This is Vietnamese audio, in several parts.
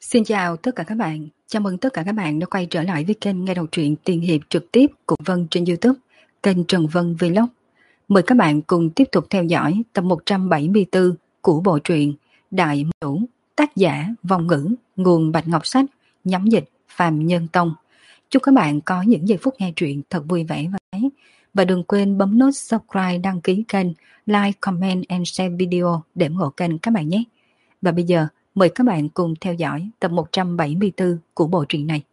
Xin chào tất cả các bạn, chào mừng tất cả các bạn đã quay trở lại với kênh nghe đọc truyện tiên hiệp trực tiếp của Vân trên YouTube, kênh Trần Vân Vlog. Mời các bạn cùng tiếp tục theo dõi tập 174 của bộ truyện Đại Mưu, tác giả Vong Ngữ, nguồn Bạch Ngọc Sách, nhóm dịch Phạm Nhân Tông. Chúc các bạn có những giây phút nghe truyện thật vui vẻ và đừng quên bấm nút subscribe, đăng ký kênh, like, comment and share video để ủng hộ kênh các bạn nhé. Và bây giờ mời các bạn cùng theo dõi tập 174 của bộ truyện này.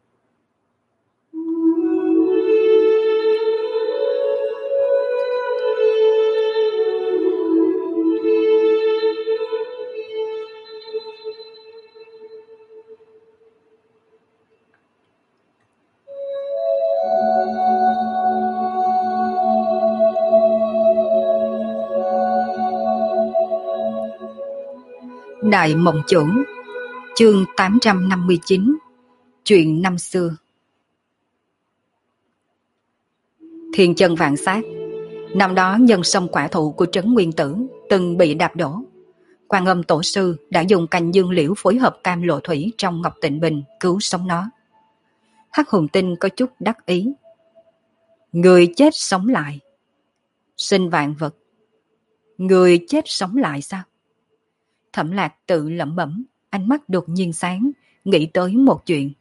Đại Mộng Chủ, chương 859, chuyện năm xưa. Thiên chân vạn sát. Năm đó nhân sông quả thụ của Trấn Nguyên Tử từng bị đạp đổ. Quan Âm Tổ sư đã dùng cành dương liễu phối hợp cam lộ thủy trong Ngọc Tịnh Bình cứu sống nó. Hắc Hùng Tinh có chút đắc ý. Người chết sống lại. Sinh vạn vật. Người chết sống lại sao? Thẩm Lạc tự lẩm bẩm, ánh mắt đột nhiên sáng, nghĩ tới một chuyện.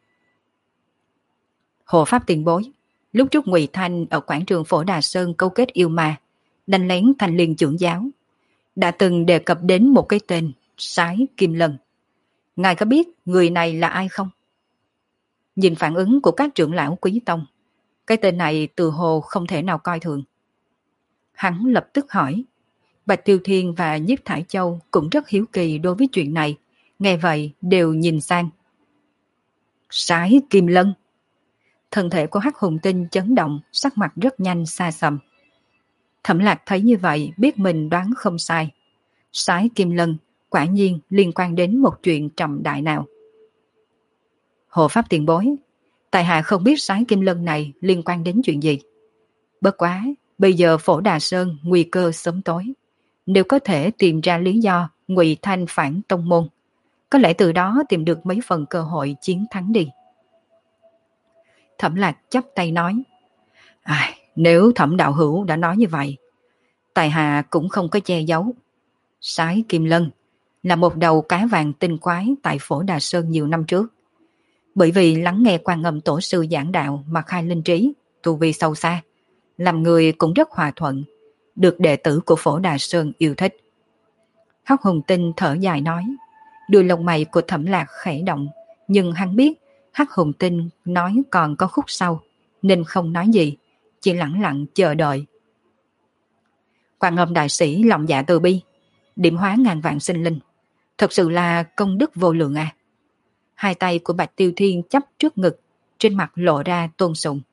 Hộ Pháp tiền bối, lúc trước Ngụy Thanh ở quảng trường Phổ Đà Sơn câu kết yêu ma, đánh lén Thanh Liên trưởng giáo, đã từng đề cập đến một cái tên, Sái Kim Lân. Ngài có biết người này là ai không? Nhìn phản ứng của các trưởng lão Quý Tông, cái tên này từ hồ không thể nào coi thường. Hắn lập tức hỏi. Bạch Tiêu Thiên và Nhiếp Thải Châu cũng rất hiếu kỳ đối với chuyện này, nghe vậy đều nhìn sang. Sái Kim Lân. Thân thể của Hắc Hùng Tinh chấn động, sắc mặt rất nhanh xa sầm. Thẩm Lạc thấy như vậy biết mình đoán không sai. Sái Kim Lân quả nhiên liên quan đến một chuyện trọng đại nào. Hộ Pháp tiền bối, tại hạ không biết Sái Kim Lân này liên quan đến chuyện gì. Bất quá, bây giờ Phổ Đà Sơn nguy cơ sớm tối. Nếu có thể tìm ra lý do Ngụy Thanh phản tông môn, có lẽ từ đó tìm được mấy phần cơ hội chiến thắng đi. Thẩm Lạc chắp tay nói. Nếu Thẩm đạo hữu đã nói như vậy, tại hạ cũng không có che giấu. Sái Kim Lân là một đầu cá vàng tinh quái tại Phổ Đà Sơn nhiều năm trước. Bởi vì lắng nghe Quan Âm Tổ sư giảng đạo mà khai linh trí, tu vi sâu xa, làm người cũng rất hòa thuận, được đệ tử của Phổ Đà Sơn yêu thích. Hắc Hùng Tinh thở dài nói. Đuôi lông mày của Thẩm Lạc khẽ động, nhưng hắn biết Hắc Hùng Tinh nói còn có khúc sau, nên không nói gì, chỉ lặng lặng chờ đợi. Quan Âm đại sĩ lòng dạ từ bi, điểm hóa ngàn vạn sinh linh, thật sự là công đức vô lượng à. Hai tay của Bạch Tiêu Thiên chắp trước ngực, trên mặt lộ ra tôn sùng.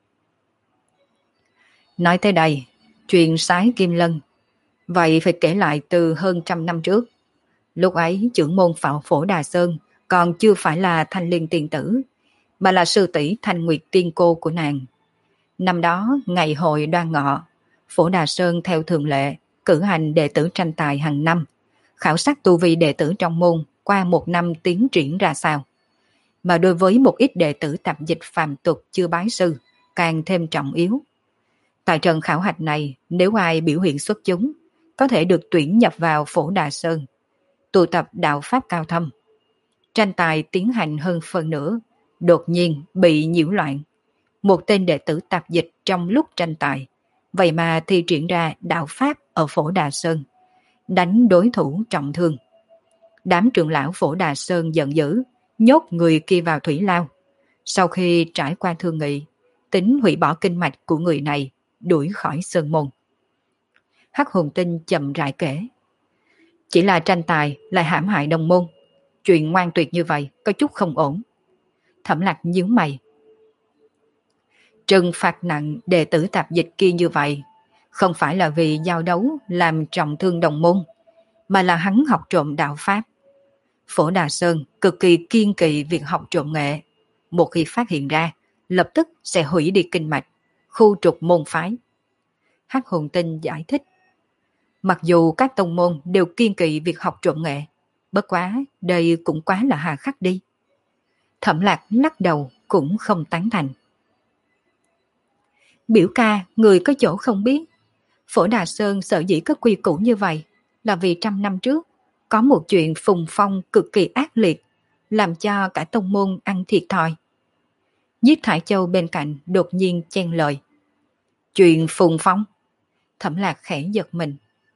Nói tới đây, chuyện Sái Kim Lân, vậy phải kể lại từ hơn 100 năm trước. Lúc ấy trưởng môn Phổ Đà Sơn còn chưa phải là Thanh Liên tiền tử, mà là sư tỷ Thanh Nguyệt tiên cô của nàng. Năm đó ngày hội Đoan Ngọ, Phổ Đà Sơn theo thường lệ cử hành đệ tử tranh tài hàng năm, khảo sát tu vi đệ tử trong môn qua một năm tiến triển ra sao. Mà đối với một ít đệ tử tạp dịch phàm tục chưa bái sư, càng thêm trọng yếu. Tại trận khảo hạch này, nếu ai biểu hiện xuất chúng, có thể được tuyển nhập vào Phổ Đà Sơn, tụ tập đạo pháp cao thâm. Tranh tài tiến hành hơn phần nửa, đột nhiên bị nhiễu loạn. Một tên đệ tử tạp dịch trong lúc tranh tài, vậy mà thi triển ra đạo pháp ở Phổ Đà Sơn, đánh đối thủ trọng thương. Đám trưởng lão Phổ Đà Sơn giận dữ, nhốt người kia vào thủy lao. Sau khi trải qua thương nghị, tính hủy bỏ kinh mạch của người này, đuổi khỏi sơn môn. Hắc Hùng Tinh chậm rãi kể. Chỉ là tranh tài lại hãm hại đồng môn. Chuyện ngoan tuyệt như vậy có chút không ổn. Thẩm Lạc nhíu mày. Trừng phạt nặng đệ tử tạp dịch kia như vậy, không phải là vì giao đấu làm trọng thương đồng môn, mà là hắn học trộm đạo pháp. Phổ Đà Sơn cực kỳ kiên kỵ việc học trộm nghệ. Một khi phát hiện ra, lập tức sẽ hủy đi kinh mạch, khu trục môn phái. Hắc Hùng Tinh giải thích. Mặc dù các tông môn đều kiên kỵ việc học trộm nghệ, bất quá đây cũng quá là hà khắc đi. Thẩm Lạc lắc đầu cũng không tán thành. Biểu ca, người có chỗ không biết. Phổ Đà Sơn sở dĩ có quy củ như vậy là vì 100 năm trước có một chuyện phùng phong cực kỳ ác liệt, làm cho cả tông môn ăn thiệt thòi. Nhiếp Thải Châu bên cạnh đột nhiên chen lời. Chuyện phùng phong? Thẩm Lạc khẽ giật mình.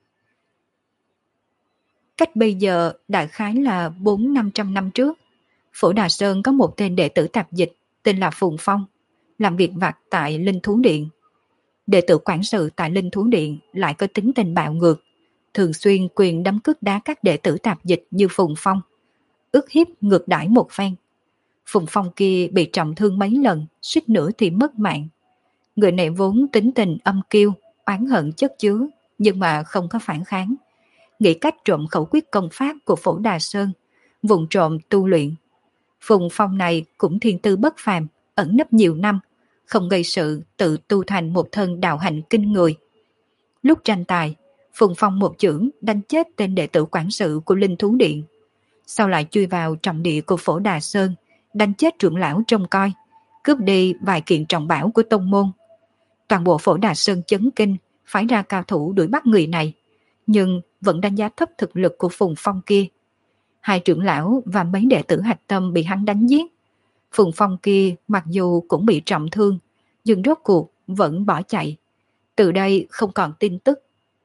Cách bây giờ đại khái là 400-500 năm trước, Phổ Đà Sơn có một tên đệ tử tạp dịch tên là Phùng Phong, làm việc vặt tại Linh Thú Điện. Đệ tử quản sự tại Linh Thú Điện lại có tính tình bạo ngược, thường xuyên quyền đấm cước đá các đệ tử tạp dịch như Phùng Phong, ức hiếp ngược đãi một phen. Phùng Phong kia bị trọng thương mấy lần, suýt nữa thì mất mạng. Người này vốn tính tình âm kiêu, oán hận chất chứa, nhưng mà không có phản kháng. Nghĩ cách trộm khẩu quyết công pháp của Phổ Đà Sơn, vụng trộm tu luyện. Phùng Phong này cũng thiên tư bất phàm, ẩn nấp nhiều năm, không gây sự tự tu thành một thân đạo hạnh kinh người. Lúc tranh tài, Phùng Phong một chưởng đánh chết tên đệ tử quản sự của Linh Thú Điện. Sau lại chui vào trọng địa của Phổ Đà Sơn, đánh chết trưởng lão trông coi, cướp đi vài kiện trọng bảo của tông môn. Toàn bộ Phổ Đà Sơn chấn kinh, phái ra cao thủ đuổi bắt người này, nhưng vẫn đánh giá thấp thực lực của Phùng Phong kia. Hai trưởng lão và mấy đệ tử hạch tâm bị hắn đánh giết. Phùng Phong kia mặc dù cũng bị trọng thương, nhưng rốt cuộc vẫn bỏ chạy. Từ đây không còn tin tức.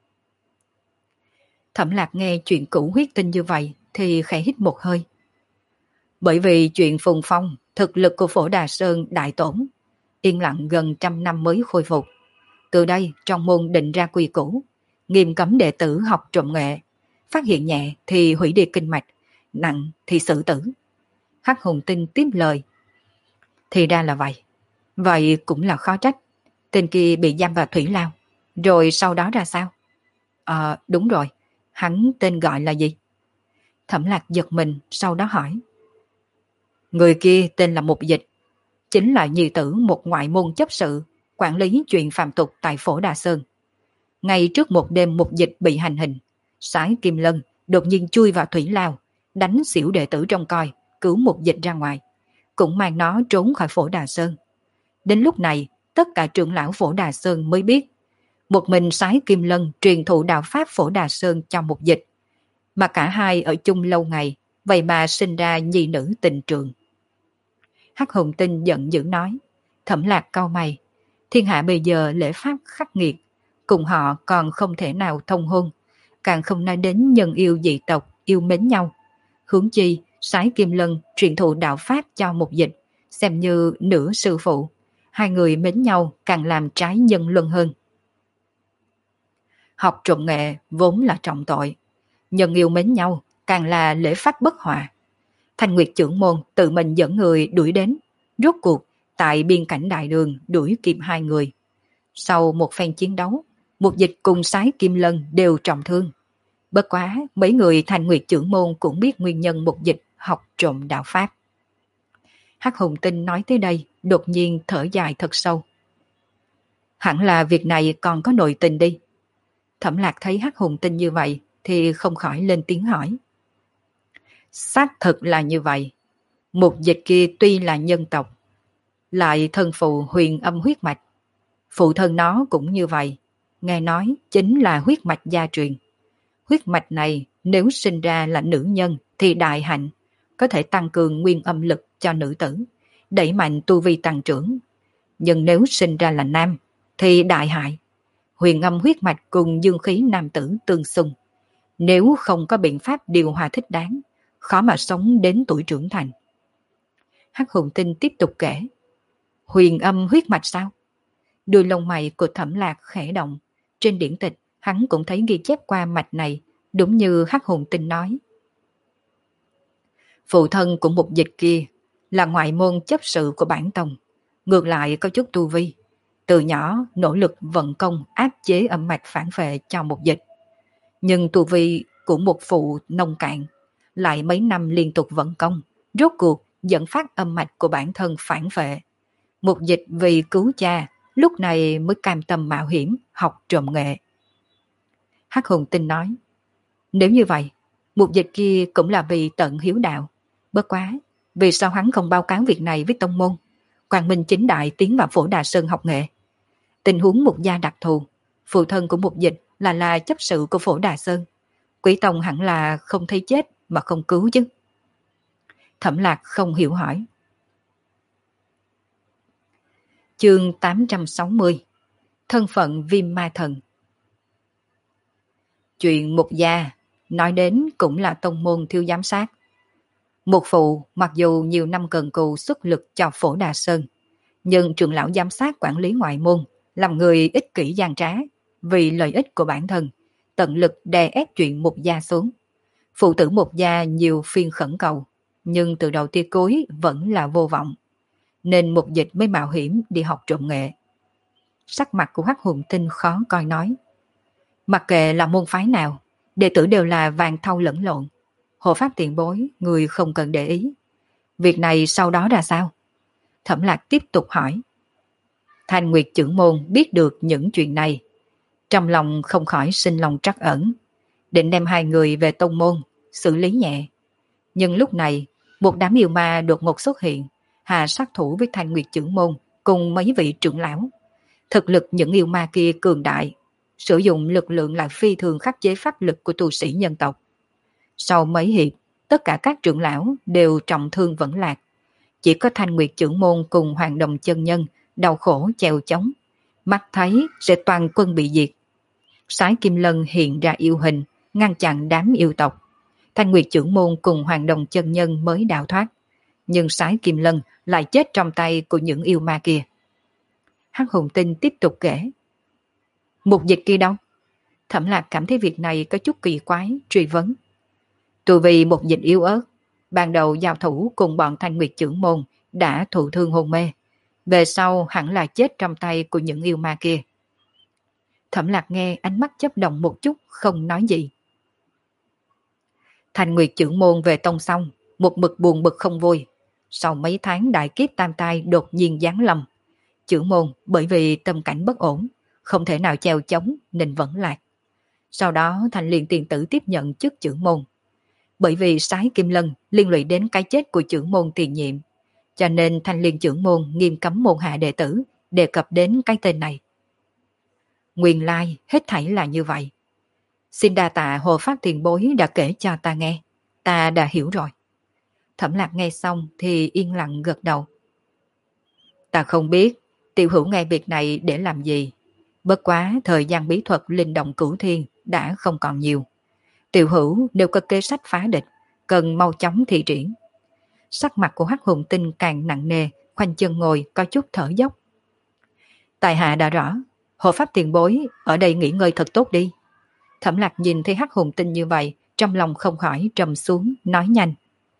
Thẩm Lạc nghe chuyện cũ huyết tinh như vậy thì khẽ hít một hơi. Bởi vì chuyện Phùng Phong, thực lực của Phổ Đà Sơn đại tổn, yên lặng gần 100 năm mới khôi phục. Từ đây trong môn định ra quy củ, nghiêm cấm đệ tử học trộm nghệ, phát hiện nhẹ thì hủy đi kinh mạch, nặng thì xử tử. Hắc Hùng Tinh tiếp lời. Thì ra là vậy. Vậy cũng là khó trách. Tên kia bị giam vào thủy lao. Rồi sau đó ra sao? Đúng rồi. Hắn tên gọi là gì? Thẩm Lạc giật mình, sau đó hỏi. Người kia tên là Mục Dịch, chính là nhi tử một ngoại môn chấp sự, quản lý chuyện phạm tục tại Phổ Đà Sơn. Ngay trước một đêm Mục Dịch bị hành hình, Sái Kim Lân đột nhiên chui vào thủy lao, đánh xỉu đệ tử trong coi, cứu Mục Dịch ra ngoài, cũng mang nó trốn khỏi Phổ Đà Sơn. Đến lúc này, tất cả trưởng lão Phổ Đà Sơn mới biết, một mình Sái Kim Lân truyền thụ đạo pháp Phổ Đà Sơn cho Mục Dịch, mà cả hai ở chung lâu ngày, vậy mà sinh ra nhi nữ tình trường. Hắc Hùng Tinh giận dữ nói. Thẩm Lạc cau mày, thiên hạ bây giờ lễ pháp khắc nghiệt, cùng họ còn không thể nào thông hôn, càng không nói đến nhân yêu dị tộc yêu mến nhau. Huống chi Sái Kim Lân truyền thụ đạo pháp cho Mục Dịch, xem như nửa sư phụ, hai người mến nhau càng làm trái nhân luân hơn. Học trộm nghệ vốn là trọng tội, nhân yêu mến nhau càng là lễ pháp bất hòa. Thanh Nguyệt trưởng môn tự mình dẫn người đuổi đến, rốt cuộc tại biên cảnh đại đường đuổi kịp hai người. Sau một phen chiến đấu, Mục Dịch cùng Sái Kim Lân đều trọng thương. Bất quá mấy người Thanh Nguyệt trưởng môn cũng biết nguyên nhân Mục Dịch học trộm đạo pháp. Hắc Hùng Tinh nói tới đây, đột nhiên thở dài thật sâu. Hẳn là việc này còn có nội tình đi. Thẩm Lạc thấy Hắc Hùng Tinh như vậy thì không khỏi lên tiếng hỏi. Xác thực là như vậy. Mục Dịch kia tuy là nhân tộc, lại thân phụ huyền âm huyết mạch. Phụ thân nó cũng như vậy, nghe nói chính là huyết mạch gia truyền. Huyết mạch này nếu sinh ra là nữ nhân thì đại hạnh, có thể tăng cường nguyên âm lực cho nữ tử, đẩy mạnh tu vi tăng trưởng. Nhưng nếu sinh ra là nam thì đại hại. Huyền âm huyết mạch cùng dương khí nam tử tương xung. Nếu không có biện pháp điều hòa thích đáng, khó mà sống đến tuổi trưởng thành. Hắc Hùng Tinh tiếp tục kể. Huyền âm huyết mạch sao? Đuôi lông mày của Thẩm Lạc khẽ động. Trên điển tịch, hắn cũng thấy ghi chép qua mạch này, đúng như Hắc Hùng Tinh nói. Phụ thân của Mục Dịch kia là ngoại môn chấp sự của bản tông, ngược lại có chút tu vi. Từ nhỏ nỗ lực vận công áp chế âm mạch phản phệ cho Mục Dịch. Nhưng tu vi của một phụ nông cạn, lại mấy năm liên tục vận công, rốt cuộc dẫn phát âm mạch của bản thân phản phệ. Mục Dịch vì cứu cha, lúc này mới cam tâm mạo hiểm học trộm nghệ. Hắc Hùng Tinh nói, nếu như vậy, Mục Dịch kia cũng là vì tận hiếu đạo. Bất quá, Vì sao hắn không báo cáo việc này với tông môn? Quang Minh chính đại tiến vào Phổ Đà Sơn học nghệ. Tình huống Mục gia đặc thù, phụ thân của Mục Dịch là chấp sự của Phổ Đà Sơn. Quý tông hẳn là không thấy chết mà không cứu chứ. Thẩm Lạc không hiểu hỏi. Chương 860. Thân phận Viêm Ma Thần. Chuyện Mục gia nói đến cũng là tông môn thiếu giám sát. Mục phụ mặc dù nhiều năm cần cù xuất lực cho Phổ Đà Sơn, nhưng trưởng lão giám sát quản lý ngoại môn, làm người ích kỷ gian trá, vì lợi ích của bản thân, tận lực đè ép chuyện Mục gia xuống. Phụ tử Mục gia nhiều phiên khẩn cầu, nhưng từ đầu tia cuối vẫn là vô vọng, nên Mục Dịch mới mạo hiểm đi học trộm nghệ. Sắc mặt của Hắc Hùng Tinh khó coi nói. Mặc kệ là môn phái nào, đệ tử đều là vàng thau lẫn lộn. Hộ pháp tiền bối, người không cần để ý. Việc này sau đó ra sao? Thẩm Lạc tiếp tục hỏi. Thanh Nguyệt trưởng môn biết được những chuyện này. Trong lòng không khỏi sinh lòng trắc ẩn. Định đem hai người về tông môn, xử lý nhẹ. Nhưng lúc này, một đám yêu ma đột ngột xuất hiện, hạ sát thủ với Thanh Nguyệt trưởng môn cùng mấy vị trưởng lão. Thực lực những yêu ma kia cường đại, sử dụng lực lượng lại phi thường khắc chế pháp lực của tu sĩ nhân tộc. Sau mấy hiệp, tất cả các trưởng lão đều trọng thương vẫn lạc. Chỉ có Thanh Nguyệt trưởng môn cùng Hoàng Đồng chân nhân đau khổ chèo chống. Mắt thấy sẽ toàn quân bị diệt. Sái Kim Lân hiện ra yêu hình, ngăn chặn đám yêu tộc. Thanh Nguyệt trưởng môn cùng Hoàng Đồng chân nhân mới đào thoát. Nhưng Sái Kim Lân lại chết trong tay của những yêu ma kia. Hắc Hùng Tinh tiếp tục kể. Mục Dịch kia đâu? Thẩm Lạc cảm thấy việc này có chút kỳ quái, truy vấn. Từ vì Mục Dịch yếu ớt, ban đầu giao thủ cùng bọn Thanh Nguyệt trưởng môn đã thụ thương hôn mê. Về sau hẳn là chết trong tay của những yêu ma kia. Thẩm Lạc nghe ánh mắt chớp động một chút, không nói gì. Thanh Nguyệt trưởng môn về tông xong, một mực buồn bực không vui. Sau mấy tháng đại kiếp tam tai đột nhiên giáng lâm. Trưởng môn bởi vì tâm cảnh bất ổn, không thể nào treo chống nên vẫn lạc. Sau đó Thanh Liên tiền tử tiếp nhận chức trưởng môn. Bởi vì Sái Kim Lân liên lụy đến cái chết của trưởng môn tiền nhiệm, cho nên Thanh Liên trưởng môn nghiêm cấm môn hạ đệ tử đề cập đến cái tên này. Nguyên lai hết thảy là như vậy. Xin đa tạ Hồ Pháp tiền bối đã kể cho ta nghe. Ta đã hiểu rồi. Thẩm Lạc nghe xong thì yên lặng gật đầu. Ta không biết tiểu hữu nghe việc này để làm gì. Bất quá thời gian bí thuật linh động cửu thiên đã không còn nhiều. Tiểu hữu nếu có kế sách phá địch, cần mau chóng thi triển. Sắc mặt của Hắc Hùng Tinh càng nặng nề, khoanh chân ngồi có chút thở dốc. Tại hạ đã rõ, Hộ Pháp tiền bối ở đây nghỉ ngơi thật tốt đi. Thẩm Lạc nhìn thấy Hắc Hùng Tinh như vậy, trong lòng không khỏi trầm xuống, nói nhanh.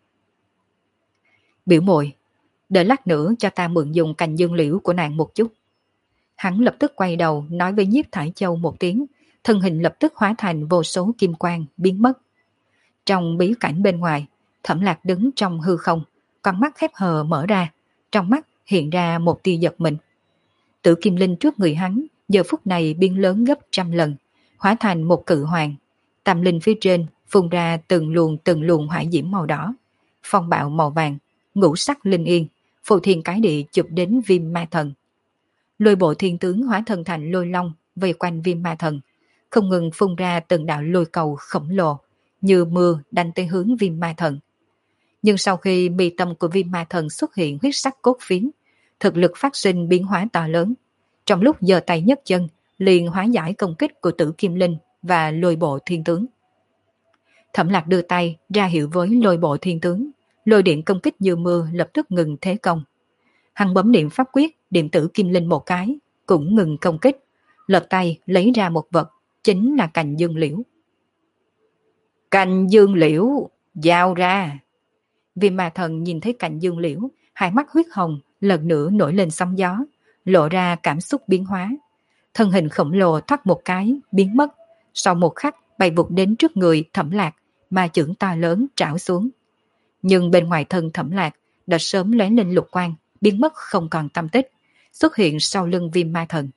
Biểu muội, đợi lát nữa cho ta mượn dùng cành dương liễu của nàng một chút. Hắn lập tức quay đầu nói với Nhiếp Thải Châu một tiếng, thân hình lập tức hóa thành vô số kim quang biến mất. Trong bí cảnh bên ngoài, Thẩm Lạc đứng trong hư không, con mắt khép hờ mở ra, trong mắt hiện ra một tia giật mình. Tử Kim Linh trước người hắn, giờ phút này biến lớn gấp 100 lần, hóa thành một cự hoàng. Tam linh phía trên phun ra từng luồng hỏa diễm màu đỏ, phong bạo màu vàng, ngũ sắc linh yên, phù thiên cái địa chụp đến Viêm Ma Thần. Lôi bộ thiên tướng hóa thân thành lôi long vây quanh Viêm Ma Thần, không ngừng phun ra từng đạo lôi cầu khổng lồ như mưa đánh tới hướng Viêm Ma Thần. Nhưng sau khi mi tâm của Viêm Ma Thần xuất hiện huyết sắc cốt phiến, thực lực phát sinh biến hóa to lớn. Trong lúc giơ tay nhấc chân, liền hóa giải công kích của Tử Kim Linh và lôi bộ thiên tướng. Thẩm Lạc đưa tay ra hiệu với lôi bộ thiên tướng, lôi điện công kích như mưa lập tức ngừng thế công. Hắn bấm niệm pháp quyết, điện tử Kim Linh một cái, cũng ngừng công kích, lật tay lấy ra một vật, chính là cành dương liễu. Cành dương liễu, giao ra. Viêm Ma Thần nhìn thấy cành dương liễu, hai mắt huyết hồng lần nữa nổi lên sóng gió, lộ ra cảm xúc biến hóa. Thân hình khổng lồ thoát một cái, biến mất, sau một khắc bay vụt đến trước người Thẩm Lạc, ma chưởng to lớn trảo xuống. Nhưng bên ngoài thân Thẩm Lạc đã sớm lóe lên lục quang, biến mất không còn tâm tích, xuất hiện sau lưng Viêm Ma Thần.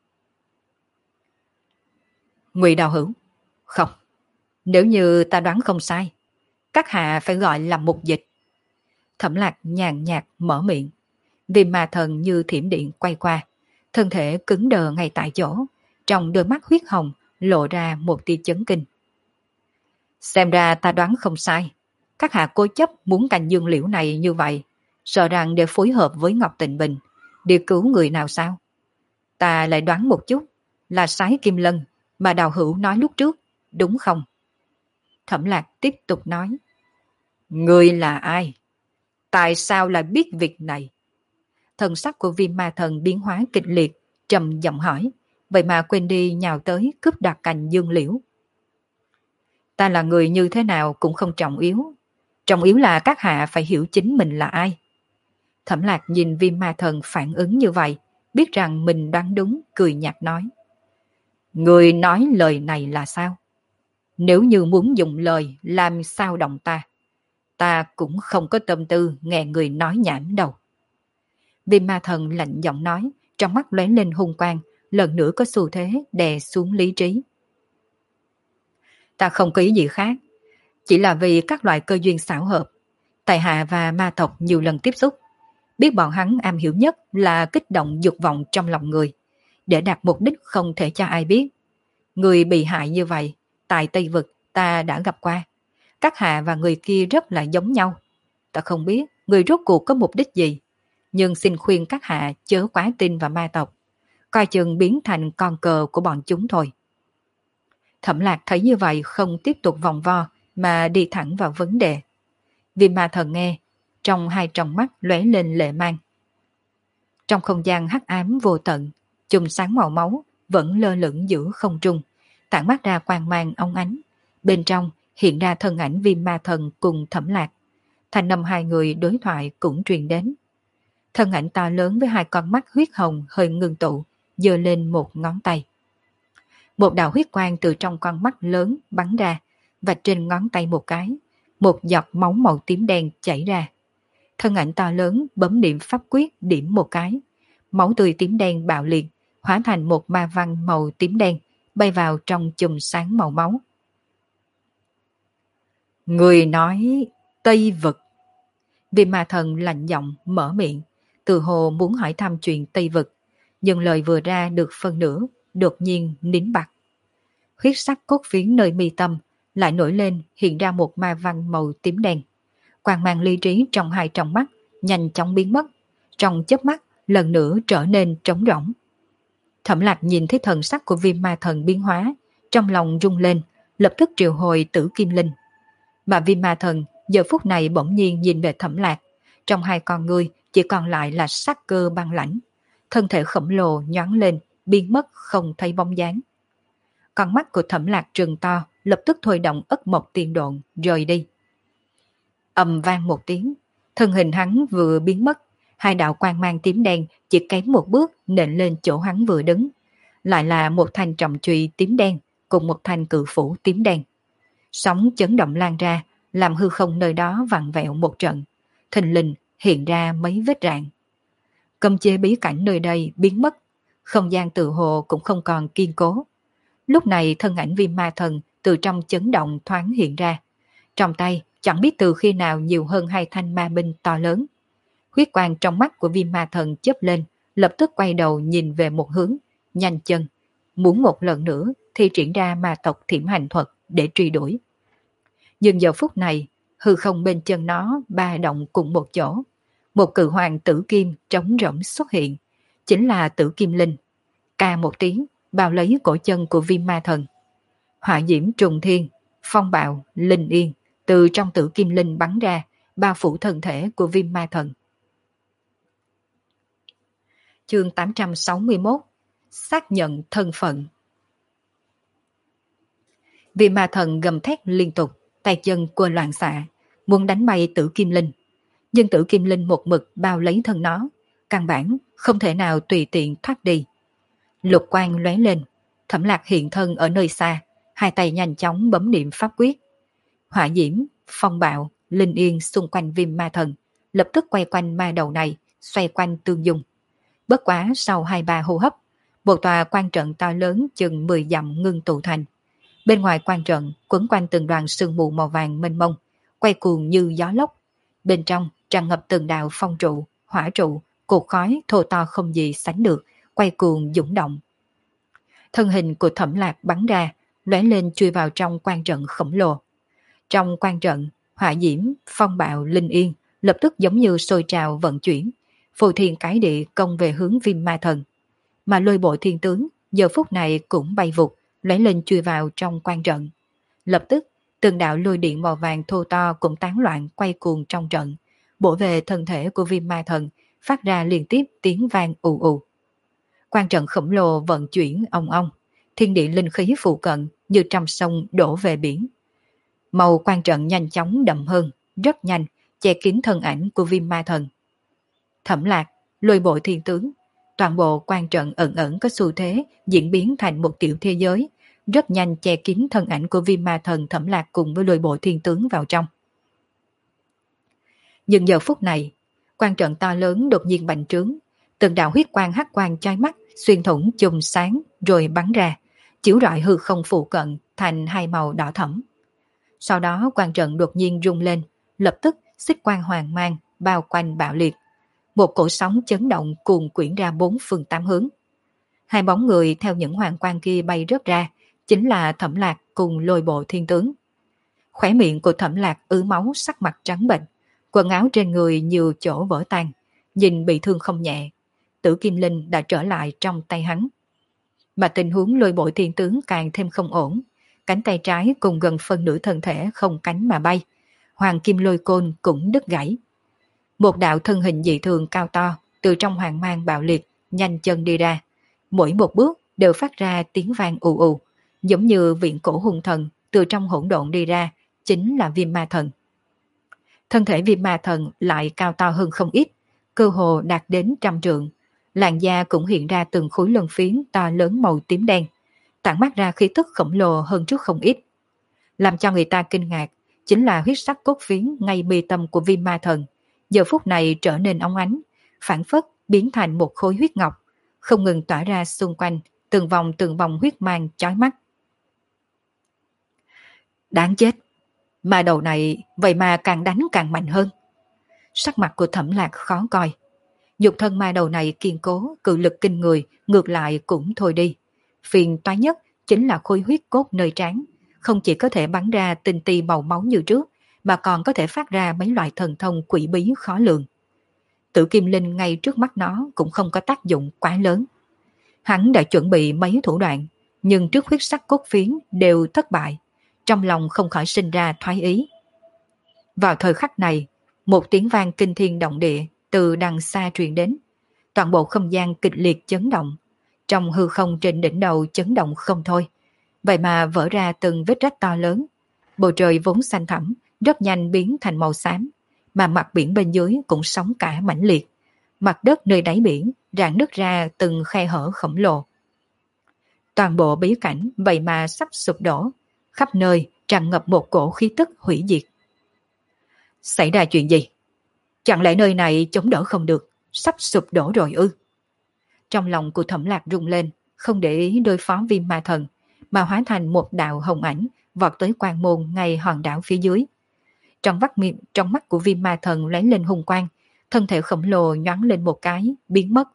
Ngụy Đào Hữu, không, nếu như ta đoán không sai, các hạ phải gọi là Mục Dịch. Thẩm Lạc nhàn nhạt mở miệng. Viêm ma thần như thiểm điện quay qua, thân thể cứng đờ ngay tại chỗ, trong đôi mắt huyết hồng lộ ra một tia chấn kinh. Xem ra ta đoán không sai, các hạ cố chấp muốn canh dương liễu này như vậy, sợ rằng để phối hợp với Ngọc Tịnh Bình, đi cứu người nào sao? Ta lại đoán một chút, là Sái Kim Lân mà Đào Hữu nói lúc trước, đúng không? Thẩm Lạc tiếp tục nói. Người là ai? Tại sao lại biết việc này? Thần sắc của Viêm Ma Thần biến hóa kịch liệt, trầm giọng hỏi, vậy mà quên đi nhào tới cướp đoạt cành dương liễu. Ta là người như thế nào cũng không trọng yếu là các hạ phải hiểu chính mình là ai. Thẩm Lạc nhìn Viêm Ma Thần phản ứng như vậy, biết rằng mình đoán đúng, cười nhạt nói. Người nói lời này là sao? Nếu như muốn dùng lời làm sao động ta cũng không có tâm tư nghe người nói nhảm đâu. Viêm Ma Thần lạnh giọng nói, trong mắt lóe lên hung quang, lần nữa có xu thế đè xuống lý trí. Ta không có ý gì khác, chỉ là vì các loại cơ duyên xảo hợp. Tài hạ và ma tộc nhiều lần tiếp xúc, biết bọn hắn am hiểu nhất là kích động dục vọng trong lòng người, để đạt mục đích không thể cho ai biết. Người bị hại như vậy, tại Tây Vực ta đã gặp qua. Các hạ và người kia rất là giống nhau. Ta không biết người rốt cuộc có mục đích gì, nhưng xin khuyên các hạ chớ quá tin vào ma tộc, coi chừng biến thành con cờ của bọn chúng thôi. Thẩm Lạc thấy như vậy không tiếp tục vòng vo mà đi thẳng vào vấn đề. Viêm Ma Thần nghe, trong hai tròng mắt lóe lên lệ mang. Trong không gian hắc ám vô tận, chùm sáng màu máu vẫn lơ lửng giữa không trung, tản mát ra quang mang óng ánh. Bên trong hiện ra thân ảnh Viêm Ma Thần cùng Thẩm Lạc. Thanh âm hai người đối thoại cũng truyền đến. Thân ảnh to lớn với hai con mắt huyết hồng hơi ngưng tụ, giơ lên một ngón tay. Một đạo huyết quang từ trong con mắt lớn bắn ra, và trên ngón tay một cái, một giọt máu màu tím đen chảy ra. Thân ảnh to lớn bấm niệm pháp quyết điểm một cái, máu tươi tím đen bạo liệt, hóa thành một ma văn màu tím đen, bay vào trong chùm sáng màu máu. Người nói Tây Vực. Viêm Ma Thần lạnh giọng mở miệng, từ hồ muốn hỏi thăm chuyện Tây Vực, nhưng lời vừa ra được phân nửa, đột nhiên nín bặt. Huyết sắc cốt phiến nơi mi tâm lại nổi lên, hiện ra một ma văn màu tím đen. Quang mang ly trí trong hai tròng mắt nhanh chóng biến mất, trong chớp mắt lần nữa trở nên trống rỗng. Thẩm Lạc nhìn thấy thần sắc của Viêm Ma Thần biến hóa, trong lòng rung lên, lập tức triệu hồi Tử Kim Linh. Mà Viêm Ma Thần giờ phút này bỗng nhiên nhìn về Thẩm Lạc, trong hai con ngươi chỉ còn lại là sắc cơ băng lãnh, thân thể khổng lồ nhoáng lên, biến mất không thấy bóng dáng. Con mắt của Thẩm Lạc trừng to, lập tức thôi động Ất Mộc Tiền Độn rời đi. Ầm vang một tiếng, thân hình hắn vừa biến mất, hai đạo quang mang tím đen chỉ kém một bước nện lên chỗ hắn vừa đứng, lại là một thanh trọng chùy tím đen cùng một thanh cự phủ tím đen. Sóng chấn động lan ra, làm hư không nơi đó vặn vẹo một trận, thình lình hiện ra mấy vết rạn. Cấm chế bí cảnh nơi đây biến mất, không gian tự hồ cũng không còn kiên cố. Lúc này thân ảnh Viêm Ma Thần từ trong chấn động thoáng hiện ra, trong tay chẳng biết từ khi nào nhiều hơn hai thanh ma binh to lớn. Huyết quang trong mắt của Viêm Ma Thần chớp lên, lập tức quay đầu nhìn về một hướng, nhanh chân, muốn một lần nữa thi triển ra ma tộc thiểm hành thuật để truy đuổi. Nhưng giờ phút này, hư không bên chân nó ba động cùng một chỗ. Một cự hoàng tử kim trống rỗng xuất hiện, chính là Tử Kim Linh. Ca một tiếng, bao lấy cổ chân của Viêm Ma Thần. Hỏa diễm trùng thiên, phong bạo, linh yên, từ trong Tử Kim Linh bắn ra, bao phủ thân thể của Viêm Ma Thần. Chương 861, xác nhận thân phận. Viêm Ma Thần gầm thét liên tục, tay chân quơ loạn xạ, muốn đánh bay Tử Kim Linh. Nhưng Tử Kim Linh một mực bao lấy thân nó, căn bản không thể nào tùy tiện thoát đi. Lục quang lóe lên, Thẩm Lạc hiện thân ở nơi xa, hai tay nhanh chóng bấm niệm pháp quyết. Hỏa diễm, phong bạo, linh yên xung quanh Viêm Ma Thần, lập tức quay quanh ma đầu này, xoay quanh tương dung. Bất quá sau 2-3 hô hấp, một tòa quan trận to lớn chừng 10 dặm ngưng tụ thành. Bên ngoài quan trận quấn quanh từng đoàn sương mù màu vàng mênh mông, quay cuồng như gió lốc. Bên trong tràn ngập từng đạo phong trụ, hỏa trụ, cột khói thô to không gì sánh được, quay cuồng dũng động. Thân hình của Thẩm Lạc bắn ra, lóe lên chui vào trong quan trận khổng lồ. Trong quan trận, hỏa diễm, phong bạo, linh yên lập tức giống như sôi trào vận chuyển, phù thiên cái địa công về hướng Viêm Ma Thần. Mà lôi bộ thiên tướng giờ phút này cũng bay vụt, lóe lên chui vào trong quan trận. Lập tức, từng đạo lôi điện màu vàng thô to cũng tán loạn quay cuồng trong trận, bổ về thân thể của Viêm Ma Thần, phát ra liên tiếp tiếng vang ù ù. Quan trận khổng lồ vận chuyển ong ong, thiên địa linh khí phụ cận như trăm sông đổ về biển. Màu quan trận nhanh chóng đậm hơn, rất nhanh, che kín thân ảnh của Viêm Ma Thần. Thẩm Lạc, lôi bộ thiên tướng, toàn bộ quan trận ẩn ẩn có xu thế diễn biến thành một tiểu thế giới, rất nhanh che kín thân ảnh của Viêm Ma Thần Thẩm Lạc cùng với lôi bộ thiên tướng vào trong. Nhưng giờ phút này, quan trận to lớn đột nhiên bành trướng, từng đạo huyết quang hắc quang chói mắt xuyên thủng chùm sáng rồi bắn ra, chiếu rọi hư không phụ cận thành hai màu đỏ thẫm. Sau đó quan trận đột nhiên rung lên, lập tức xích quang hoàng mang bao quanh bạo liệt. Một cổ sóng chấn động cuồn quyển ra bốn phương tám hướng. Hai bóng người theo những hoàng quang kia bay rớt ra, chính là Thẩm Lạc cùng lôi bộ thiên tướng. Khóe miệng của Thẩm Lạc ứ máu, sắc mặt trắng bệch, quần áo trên người nhiều chỗ vỡ tan, nhìn bị thương không nhẹ. Tử Kim Linh đã trở lại trong tay hắn. Mà tình huống lôi bộ thiên tướng càng thêm không ổn, cánh tay trái cùng gần phân nửa thân thể không cánh mà bay, hoàng kim lôi côn cũng đứt gãy. Một đạo thân hình dị thường cao to từ trong hoàng mang bạo liệt nhanh chân đi ra, mỗi một bước đều phát ra tiếng vang ù ù, giống như viện cổ hung thần từ trong hỗn độn đi ra, chính là Viêm Ma Thần. Thân thể Viêm Ma Thần lại cao to hơn không ít, cơ hồ đạt đến 100 trượng, làn da cũng hiện ra từng khối lân phiến to lớn màu tím đen, tản mát ra khí tức khổng lồ hơn trước không ít. Làm cho người ta kinh ngạc chính là huyết sắc cốt phiến ngay mi tâm của Viêm Ma Thần, giờ phút này trở nên óng ánh, phản phất biến thành một khối huyết ngọc, không ngừng tỏa ra xung quanh, từng vòng huyết mang chói mắt. Đáng chết, ma đầu này vậy mà càng đánh càng mạnh hơn. Sắc mặt của Thẩm Lạc khó coi. Nhục thân ma đầu này kiên cố, cự lực kinh người, ngược lại cũng thôi đi. Phiền toái nhất chính là khối huyết cốt nơi trán, không chỉ có thể bắn ra tinh ti màu máu như trước, mà còn có thể phát ra mấy loại thần thông quỷ bí khó lường. Tử Kim Linh ngay trước mắt nó cũng không có tác dụng quá lớn. Hắn đã chuẩn bị mấy thủ đoạn, nhưng trước huyết sắc cốt phiến đều thất bại, trong lòng không khỏi sinh ra thoái ý. Vào thời khắc này, một tiếng vang kinh thiên động địa từ đằng xa truyền đến, toàn bộ không gian kịch liệt chấn động, trong hư không trên đỉnh đầu chấn động không thôi, vậy mà vỡ ra từng vết rách to lớn. Bầu trời vốn xanh thẳm rất nhanh biến thành màu xám, mà mặt biển bên dưới cũng sóng cả mãnh liệt, mặt đất nơi đáy biển rạn nứt ra từng khe hở khổng lồ. Toàn bộ bí cảnh vậy mà sắp sụp đổ, khắp nơi tràn ngập một cổ khí tức hủy diệt. Xảy ra chuyện gì? Chẳng lẽ nơi này chống đỡ không được, sắp sụp đổ rồi ư? Trong lòng của Thẩm Lạc rung lên, không để ý đối phó Viêm Ma Thần, mà hóa thành một đạo hồng ảnh vọt tới quan môn ngay hòn đảo phía dưới. Trong mắt của Viêm Ma Thần lóe lên hung quang, thân thể khổng lồ nhoáng lên một cái, biến mất.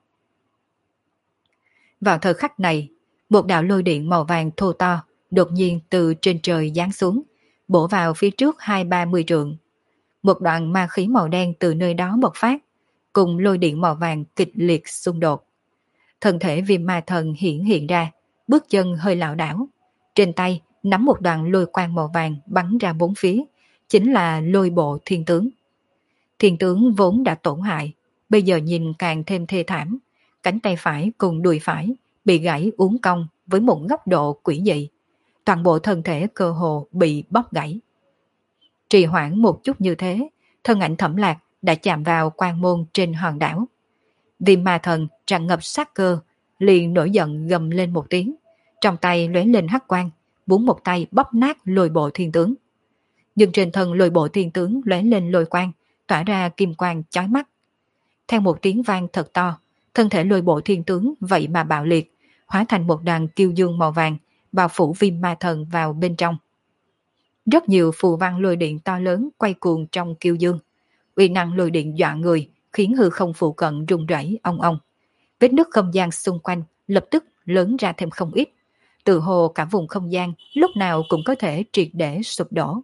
Vào thời khắc này, một đạo lôi điện màu vàng thô to đột nhiên từ trên trời giáng xuống, bổ vào phía trước 20-30 trượng. Một đoạn ma khí màu đen từ nơi đó bộc phát, cùng lôi điện màu vàng kịch liệt xung đột. Thân thể Viêm Ma Thần hiện ra, bước chân hơi lảo đảo, trên tay nắm một đoàn lôi quang màu vàng bắn ra bốn phía, chính là lôi bộ thiên tướng. Thiên tướng vốn đã tổn hại, bây giờ nhìn càng thêm thê thảm, cánh tay phải cùng đùi phải bị gãy uốn cong với một góc độ quỷ dị, toàn bộ thân thể cơ hồ bị bóc gãy. Trì hoãn một chút như thế, thân ảnh Thẩm Lạc đã chạm vào quan môn trên hòn đảo. Viêm Ma Thần tràn ngập sát cơ, liền nổi giận gầm lên một tiếng, trong tay lóe lên hắc quang, muốn một tay bóp nát lôi bộ thiên tướng. Nhưng trên thân lôi bộ thiên tướng lóe lên lôi quang, tỏa ra kim quang chói mắt. Theo một tiếng vang thật to, thân thể lôi bộ thiên tướng vậy mà bạo liệt, hóa thành một đoàn kiêu dương màu vàng, bao phủ Viêm Ma Thần vào bên trong. Rất nhiều phù văn lôi điện to lớn quay cuồng trong kiêu dương, uy năng lôi điện dọa người, khiến hư không phụ cận rung rẩy ong ong. Vết nứt không gian xung quanh lập tức lớn ra thêm không ít. Tự hồ cả vùng không gian lúc nào cũng có thể triệt để sụp đổ.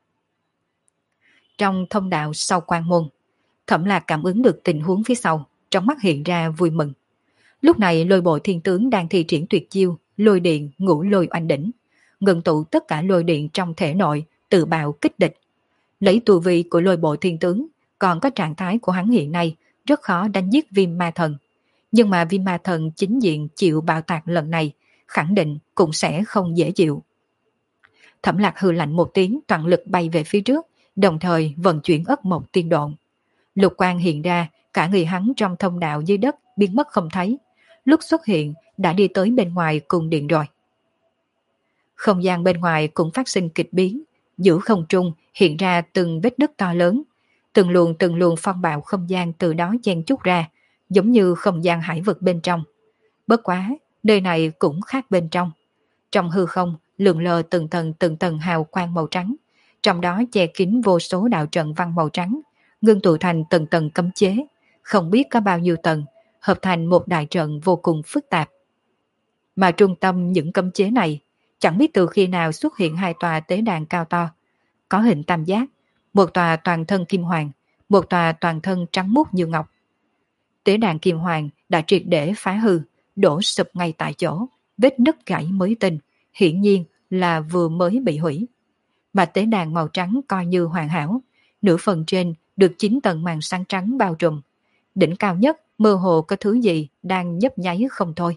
Trong thông đạo sau quan môn, Thẩm Lạc cảm ứng được tình huống phía sau, trong mắt hiện ra vui mừng. Lúc này Lôi Bộ Thiên Tướng đang thi triển tuyệt chiêu lôi điện ngũ lôi oanh đỉnh, ngưng tụ tất cả lôi điện trong thể nội, tự bạo kích địch. Lấy tu vi của Lôi Bộ Thiên Tướng, còn có trạng thái của hắn hiện nay, rất khó đánh giết Viêm Ma Thần. Nhưng mà Viêm Ma Thần chính diện chịu bạo tạc lần này, khẳng định cũng sẽ không dễ chịu. Thẩm Lạc hừ lạnh một tiếng, toàn lực bay về phía trước, đồng thời vận chuyển ất mộc tiên độn. Lục quang hiện ra, cả người hắn trong thông đạo dưới đất biến mất không thấy. Lúc xuất hiện đã đi tới bên ngoài cung điện rồi. Không gian bên ngoài cũng phát sinh kịch biến, giữa không trung hiện ra từng vết nứt to lớn, từng luồng phong bạo không gian từ đó chen chúc ra, giống như không gian hải vực bên trong. Bất quá, nơi này cũng khác bên trong. Trong hư không, lượn lờ từng tầng hào quang màu trắng, trong đó che kín vô số đạo trận văn màu trắng, ngưng tụ thành từng tầng cấm chế, không biết có bao nhiêu tầng, hợp thành một đại trận vô cùng phức tạp. Mà trung tâm những cấm chế này, chẳng biết từ khi nào xuất hiện hai tòa tế đàn cao to, có hình tam giác, một tòa toàn thân kim hoàng, một tòa toàn thân trắng muốt như ngọc. Tế đàn kim hoàng đã triệt để phá hư, đổ sụp ngay tại chỗ, vết nứt gãy mới tinh, hiển nhiên là vừa mới bị hủy. Mà tế đàn màu trắng coi như hoàn hảo, nửa phần trên được 9 tầng màn sáng trắng bao trùm, đỉnh cao nhất mơ hồ có thứ gì đang nhấp nháy không thôi.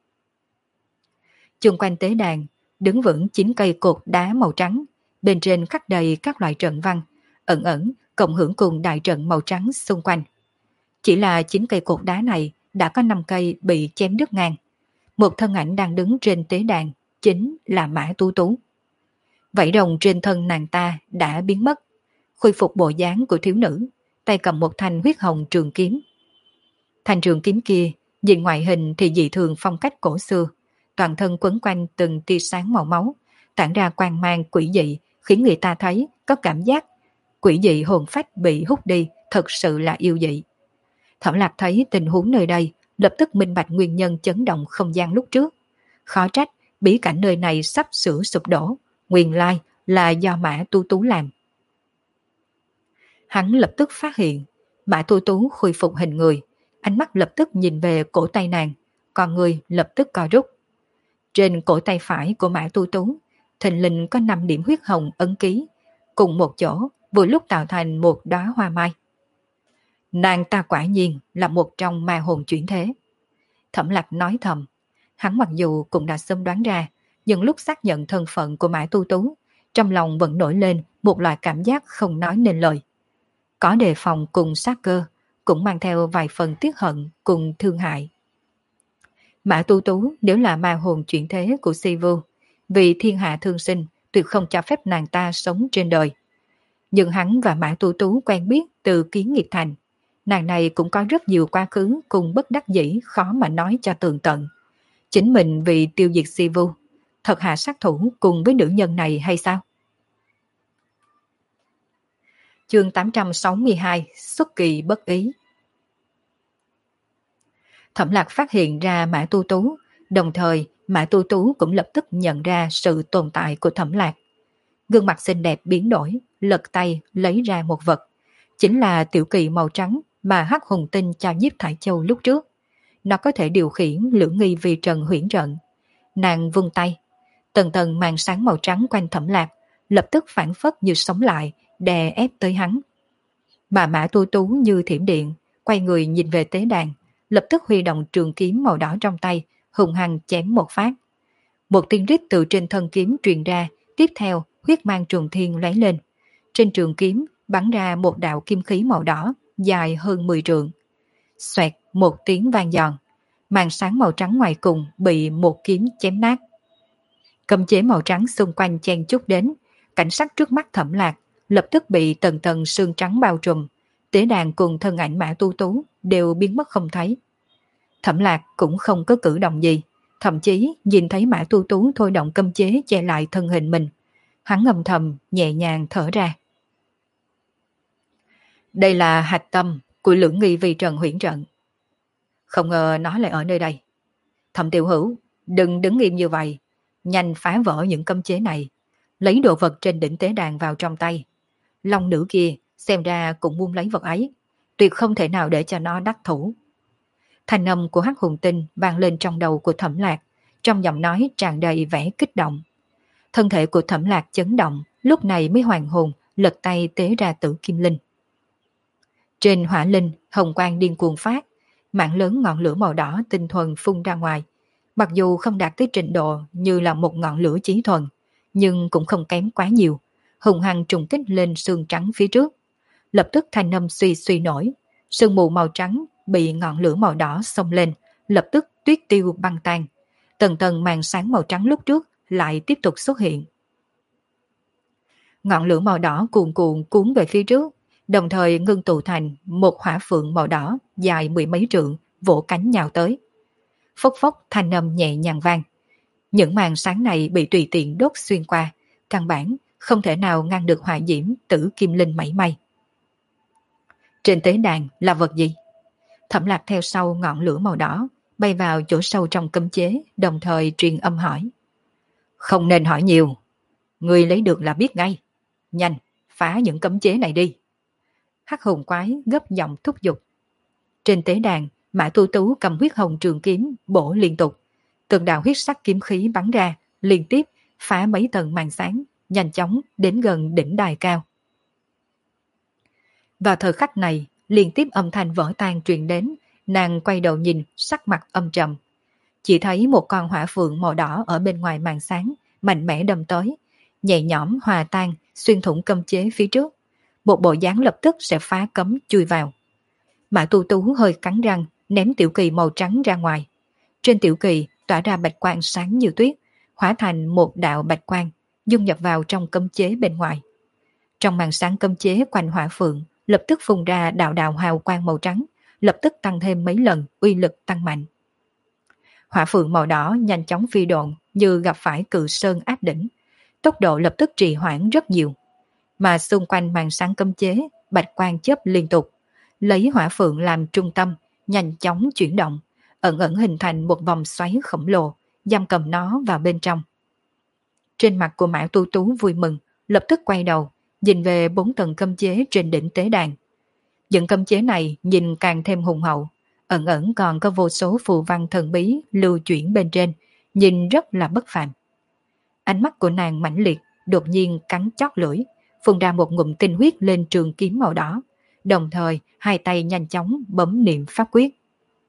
Chung quanh tế đàn đứng vững 9 cây cột đá màu trắng, bên trên khắc đầy các loại trận văn, ẩn ẩn cộng hưởng cùng đại trận màu trắng xung quanh. Chỉ là 9 cây cột đá này đã có 5 cây bị chém đứt ngang. Một thân ảnh đang đứng trên tế đàn, chính là Mã Tú Tú. Vảy rồng trên thân nàng ta đã biến mất, khôi phục bộ dáng của thiếu nữ, tay cầm một thanh huyết hồng trường kiếm. Thanh trường kiếm kia, nhìn ngoại hình thì dị thường phong cách cổ xưa, toàn thân quấn quanh từng tia sáng màu máu, tản ra quang mang quỷ dị, khiến người ta thấy có cảm giác quỷ dị hồn phách bị hút đi, thật sự là yêu dị. Thẩm Lạc thấy tình huống nơi đây, lập tức minh bạch nguyên nhân chấn động không gian lúc trước. Khó trách, bí cảnh nơi này sắp sửa sụp đổ, nguyên lai là do Mã Tú Tú làm. Hắn lập tức phát hiện, Mã Tú Tú khôi phục hình người, ánh mắt lập tức nhìn về cổ tay nàng, còn người lập tức co rút. Trên cổ tay phải của Mã Tú Tú, thình lình có 5 điểm huyết hồng ấn ký, cùng một chỗ vừa lúc tạo thành một đóa hoa mai. Nàng ta quả nhiên là một trong ma hồn chuyển thế. Thẩm Lạc nói thầm, hắn mặc dù cũng đã sớm đoán ra, nhưng lúc xác nhận thân phận của Mã Tu Tú, trong lòng vẫn nổi lên một loại cảm giác không nói nên lời. Có đề phòng cùng sát cơ, cũng mang theo vài phần tiếc hận cùng thương hại. Mã Tu Tú nếu là ma hồn chuyển thế của Sivu, vì thiên hạ thương sinh tuyệt không cho phép nàng ta sống trên đời. Nhưng hắn và Mã Tu Tú quen biết từ Kiến Nghiệp Thành, nàng này cũng có rất nhiều quá khứ cùng bất đắc dĩ khó mà nói cho tường tận. Chính mình vì tiêu diệt Sivu, thật hạ sát thủ cùng với nữ nhân này hay sao? Chương 862 xuất kỳ bất ý. Thẩm Lạc phát hiện ra Mã Tu Tú, đồng thời Mã Tu Tú cũng lập tức nhận ra sự tồn tại của Thẩm Lạc. Gương mặt xinh đẹp biến đổi, lật tay lấy ra một vật, chính là tiểu kỳ màu trắng mà Hắc Hùng Tinh cho Nhiếp Thải Châu lúc trước. Nó có thể điều khiển lưỡng nghi vi trần huyễn trận. Nàng vung tay, tầng tầng màn sáng màu trắng quanh Thẩm Lạc lập tức phản phất như sống lại, đè ép tới hắn. Mà Mã Tu Tú như thiểm điện, quay người nhìn về tế đàn, lập tức huy động trường kiếm màu đỏ trong tay, hùng hăng chém một phát. Một tiếng rít từ trên thân kiếm truyền ra, tiếp theo huyết mang trường thiên lóe lên. Trên trường kiếm bắn ra một đạo kim khí màu đỏ, dài hơn 10 trượng. Xoẹt một tiếng vang giòn, màn sáng màu trắng ngoài cùng bị một kiếm chém nát. Cấm chế màu trắng xung quanh chen chúc đến, cảnh sắc trước mắt Thẩm Lạc lập tức bị tầng tầng sương trắng bao trùm, tế đàn cùng thân ảnh Mã Tu Tú đều biến mất không thấy. Thẩm Lạc cũng không có cử động gì, thậm chí nhìn thấy Mã Tu Tú thôi động cấm chế che lại thân hình mình, hắn ngầm thầm nhẹ nhàng thở ra. Đây là hạch tâm của Lưỡng Nghi Vi Trần Huyễn Trận. Không ngờ nó lại ở nơi đây. Thẩm Tiểu Hữu, đừng đứng im như vậy, nhanh phá vỡ những cấm chế này, lấy đồ vật trên đỉnh tế đàn vào trong tay. Long nữ kia xem ra cũng muốn lấy vật ấy, tuyệt không thể nào để cho nó đắc thủ. Thanh âm của Hắc Hùng Tinh vang lên trong đầu của Thẩm Lạc, trong giọng nói tràn đầy vẻ kích động. Thân thể của Thẩm Lạc chấn động, lúc này mới hoàn hồn, lật tay tế ra Tử Kim Linh. Trên hỏa linh, hồng quang điên cuồng phát, mảng lớn ngọn lửa màu đỏ tinh thuần phun ra ngoài. Mặc dù không đạt tới trình độ như là một ngọn lửa chí thuần, nhưng cũng không kém quá nhiều, hùng hăng trùng kích lên xương trắng phía trước. Lập tức thanh âm suy suy nổi, sương mù màu trắng bị ngọn lửa màu đỏ xông lên, lập tức tuyết tiêu băng tan. Tầng tầng màn sáng màu trắng lúc trước lại tiếp tục xuất hiện. Ngọn lửa màu đỏ cuồn cuộn cuốn về phía trước, đồng thời ngưng tụ thành một hỏa phượng màu đỏ dài mười mấy trượng, vỗ cánh nhào tới. Phốc phốc thanh âm nhẹ nhàng vang. Những màn sáng này bị tùy tiện đốt xuyên qua, căn bản không thể nào ngăn được hỏa diễm Tử Kim Linh mảy may. Trên tế đàn là vật gì? Thẩm Lạc theo sau ngọn lửa màu đỏ, bay vào chỗ sâu trong cấm chế, đồng thời truyền âm hỏi. Không nên hỏi nhiều, người lấy được là biết ngay. Nhanh, phá những cấm chế này đi. Hắc hùng quái gấp giọng thúc giục. Trên tế đàn, Mã Tu Tú cầm huyết hồng trường kiếm bổ liên tục. Từng đạo huyết sắc kiếm khí bắn ra, liên tiếp phá mấy tầng màn sáng, nhanh chóng đến gần đỉnh đài cao. Vào thời khắc này, liên tiếp âm thanh vỡ tan truyền đến, nàng quay đầu nhìn, sắc mặt âm trầm. Chỉ thấy một con hỏa phượng màu đỏ ở bên ngoài màn sáng, mạnh mẽ đâm tới, nhẹ nhõm hòa tan, xuyên thủng cấm chế phía trước. Một bộ dáng lập tức sẽ phá cấm chui vào. Mã Tu Tú hơi cắn răng, ném tiểu kỳ màu trắng ra ngoài. Trên tiểu kỳ tỏa ra bạch quang sáng như tuyết, hóa thành một đạo bạch quang, dung nhập vào trong cấm chế bên ngoài. Trong màn sáng cấm chế quanh hỏa phượng, lập tức phun ra đạo đạo hào quang màu trắng, lập tức tăng thêm mấy lần, uy lực tăng mạnh. Hỏa phượng màu đỏ nhanh chóng phi độn như gặp phải cự sơn áp đỉnh, tốc độ lập tức trì hoãn rất nhiều. Mà xung quanh màn sáng cấm chế, bạch quang chớp liên tục, lấy hỏa phượng làm trung tâm, nhanh chóng chuyển động, ẩn ẩn hình thành một vòng xoáy khổng lồ, giam cầm nó vào bên trong. Trên mặt của Mã Tu Tú vui mừng, lập tức quay đầu, nhìn về 4 tầng cấm chế trên đỉnh tế đàn. Những cấm chế này nhìn càng thêm hùng hậu, ẩn ẩn còn có vô số phù văn thần bí lưu chuyển bên trên, nhìn rất là bất phàm. Ánh mắt của nàng mãnh liệt, đột nhiên cắn chót lưỡi, phun ra một ngụm tinh huyết lên trường kiếm màu đỏ, đồng thời hai tay nhanh chóng bấm niệm pháp quyết.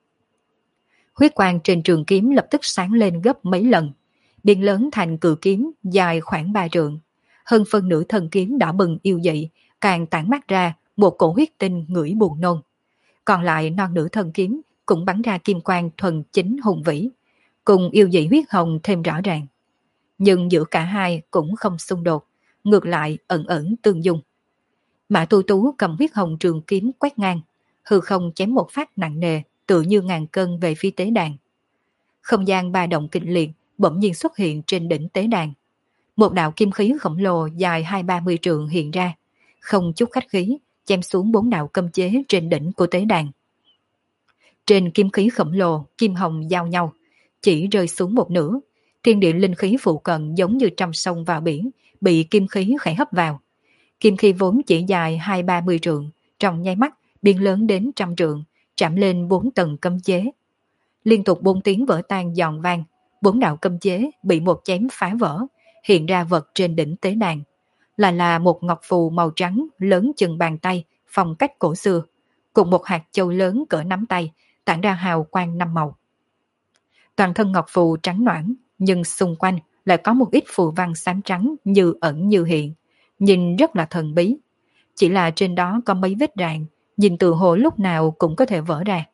Huyết quang trên trường kiếm lập tức sáng lên gấp mấy lần, biến lớn thành cự kiếm dài khoảng 3 trượng. Hơn phân nửa thân kiếm đỏ bừng yêu dị, càng tản mát ra một cổ huyết tinh ngửi buồn nôn. Còn lại non nửa thân kiếm cũng bắn ra kim quang thuần chính hùng vĩ, cùng yêu dị huyết hồng thêm rõ ràng. Nhưng giữa cả hai cũng không xung đột, ngược lại ẩn ẩn tương dung. Mã Tu Tú cầm huyết hồng trường kiếm quét ngang, hư không chém một phát nặng nề, tự như ngàn cân về phía tế đàn. Không gian ba động kịch liệt bỗng nhiên xuất hiện trên đỉnh tế đàn. Một đạo kim khí khổng lồ dài 20-30 trượng hiện ra, không chút khách khí, chém xuống 4 đạo cấm chế trên đỉnh của tế đàn. Trên kim khí khổng lồ, kim hồng giao nhau, chỉ rơi xuống một nửa, thiên địa linh khí phụ cận giống như trăm sông vào biển, bị kim khí khẽ hấp vào. Kim khí vốn chỉ dài 20-30 trượng, trong nháy mắt biến lớn đến 100 trượng, chạm lên 4 tầng cấm chế. Liên tục 4 tiếng vỡ tan giòn vang, 4 đạo cấm chế bị một chém phá vỡ, hiện ra vật trên đỉnh tế đàn. Là một ngọc phù màu trắng lớn chừng bàn tay, phong cách cổ xưa, cùng một hạt châu lớn cỡ nắm tay, tản ra hào quang 5 màu. Toàn thân ngọc phù trắng nõn, nhưng xung quanh lại có một ít phù văn xám trắng như ẩn như hiện, nhìn rất là thần bí. Chỉ là trên đó có mấy vết rạn, nhìn từ hồ lúc nào cũng có thể vỡ ra.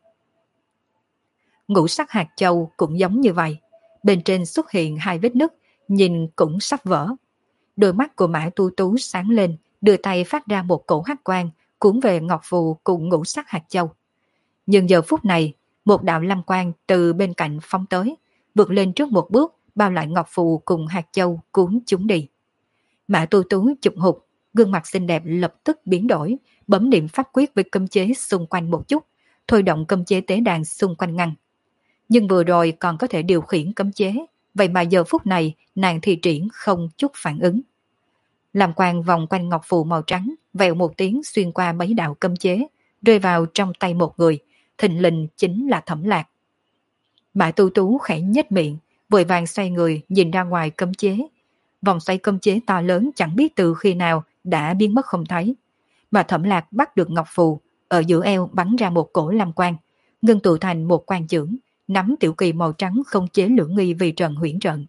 Ngũ sắc hạt châu cũng giống như vậy, bên trên xuất hiện 2 vết nứt, nhìn cũng sắp vỡ. Đôi mắt của Mã Tu Tú sáng lên, đưa tay phát ra một cổ hắc quang, cuốn về ngọc phù cùng ngũ sắc hạt châu. Nhưng giờ phút này, một đạo lam quang từ bên cạnh phóng tới, vượt lên trước một bước, bao lại ngọc phù cùng hạt châu cuốn chúng đi. Mã Tu Tú chụp hụt, Gương mặt xinh đẹp lập tức biến đổi, bấm niệm pháp quyết với cấm chế xung quanh một chút, thôi động cấm chế tế đàn xung quanh ngăn. Nhưng vừa rồi còn có thể điều khiển cấm chế, vậy mà giờ phút này nàng thi triển không chút phản ứng. Làm quang vòng quanh ngọc phù màu trắng, vèo một tiếng xuyên qua mấy đạo cấm chế, rơi vào trong tay một người, thình lình chính là Thẩm Lạc. Mã Tu Tú khẽ nhếch miệng, vội vàng xoay người nhìn ra ngoài cấm chế. Vòng xoay cấm chế to lớn chẳng biết từ khi nào đã biến mất không thấy. Mà Thẩm Lạc bắt được ngọc phù, ở giữa eo bắn ra một cổ lam quang, ngưng tụ thành một quan chưởng, nắm tiểu kỳ màu trắng không chế Lưỡng Nghi Vi Trần huyễn trận.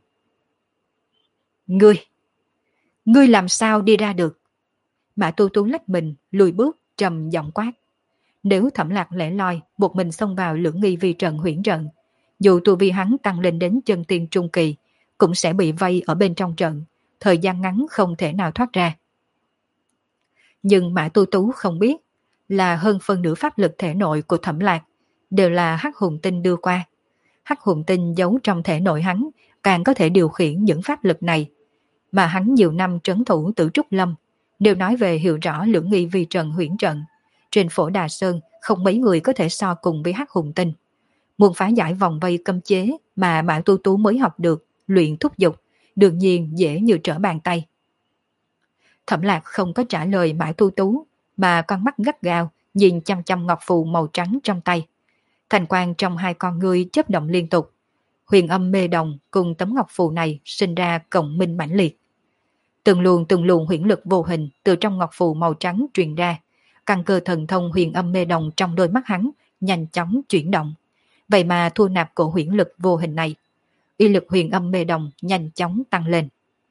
Ngươi làm sao đi ra được? Mã Tu Tú lách mình, lùi bước, trầm giọng quát. Nếu Thẩm Lạc lẻ loi, một mình xông vào Lưỡng Nghi Vi Trần huyễn trận, dù tu vi hắn tăng lên đến chân tiên trung kỳ, cũng sẽ bị vây ở bên trong trận, thời gian ngắn không thể nào thoát ra. Nhưng Mã Tu Tú không biết, là hơn phân nửa pháp lực thể nội của Thẩm Lạc đều là Hắc Hùng Tinh đưa qua. Hắc Hùng Tinh giấu trong thể nội hắn, càng có thể điều khiển những pháp lực này. Mà hắn nhiều năm trấn thủ Tử Trúc Lâm, đều nói về hiểu rõ Lưỡng Nghi Vi Trần huyễn trận. Trên Phổ Đà Sơn không mấy người có thể so cùng với Hắc Hùng Tinh. Muốn phá giải vòng vây cấm chế mà Mã Tu Tú mới học được, luyện thúc dục, đương nhiên dễ như trở bàn tay. Thẩm Lạc không có trả lời Mã Tu Tú, mà con mắt gắt gao nhìn chăm chăm ngọc phù màu trắng trong tay. Thành quang trong hai con ngươi chớp động liên tục. Huyền âm mê đồng cùng tấm ngọc phù này sinh ra cộng minh mãnh liệt. Từng luồng huyễn lực vô hình từ trong ngọc phù màu trắng truyền ra, căn cơ thần thông huyền âm mê đồng trong đôi mắt hắn nhanh chóng chuyển động. Vậy mà thu nạp cổ huyễn lực vô hình này, uy lực huyền âm mê đồng nhanh chóng tăng lên.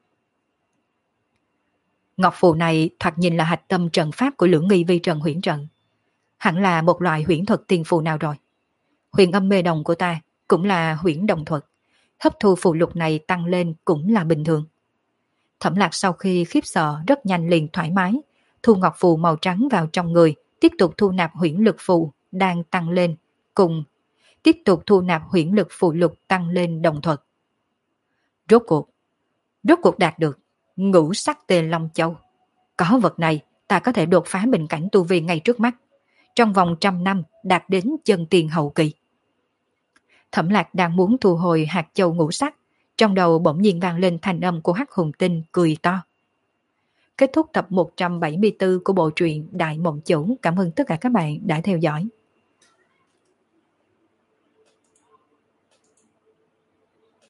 Ngọc phù này thoạt nhìn là hạch tâm trận pháp của Lưỡng Nghi Vi Trần huyễn trận. Hẳn là một loại huyễn thuật tiên phù nào rồi. Huyền âm mê đồng của ta cũng là huyễn đồng thuật, hấp thu phù lục này tăng lên cũng là bình thường. Thẩm Lạc sau khi khiếp sợ rất nhanh liền thoải mái, thu ngọc phù màu trắng vào trong người, tiếp tục thu nạp huyễn lực phù đang tăng lên, cùng tiếp tục thu nạp huyễn lực phù lục tăng lên đồng thuật. Rốt cuộc đạt được ngũ sắc tề long châu. Có vật này, ta có thể đột phá bình cảnh tu vi ngay trước mắt. Trong vòng 100 năm đạt đến chân tiền hậu kỳ. Thẩm Lạc đang muốn thu hồi hạt châu ngũ sắc, trong đầu bỗng nhiên vang lên thanh âm của Hắc Hùng Tinh cười to. Kết thúc tập 174 của bộ truyện Đại Mộng Chủ. Cảm ơn tất cả các bạn đã theo dõi.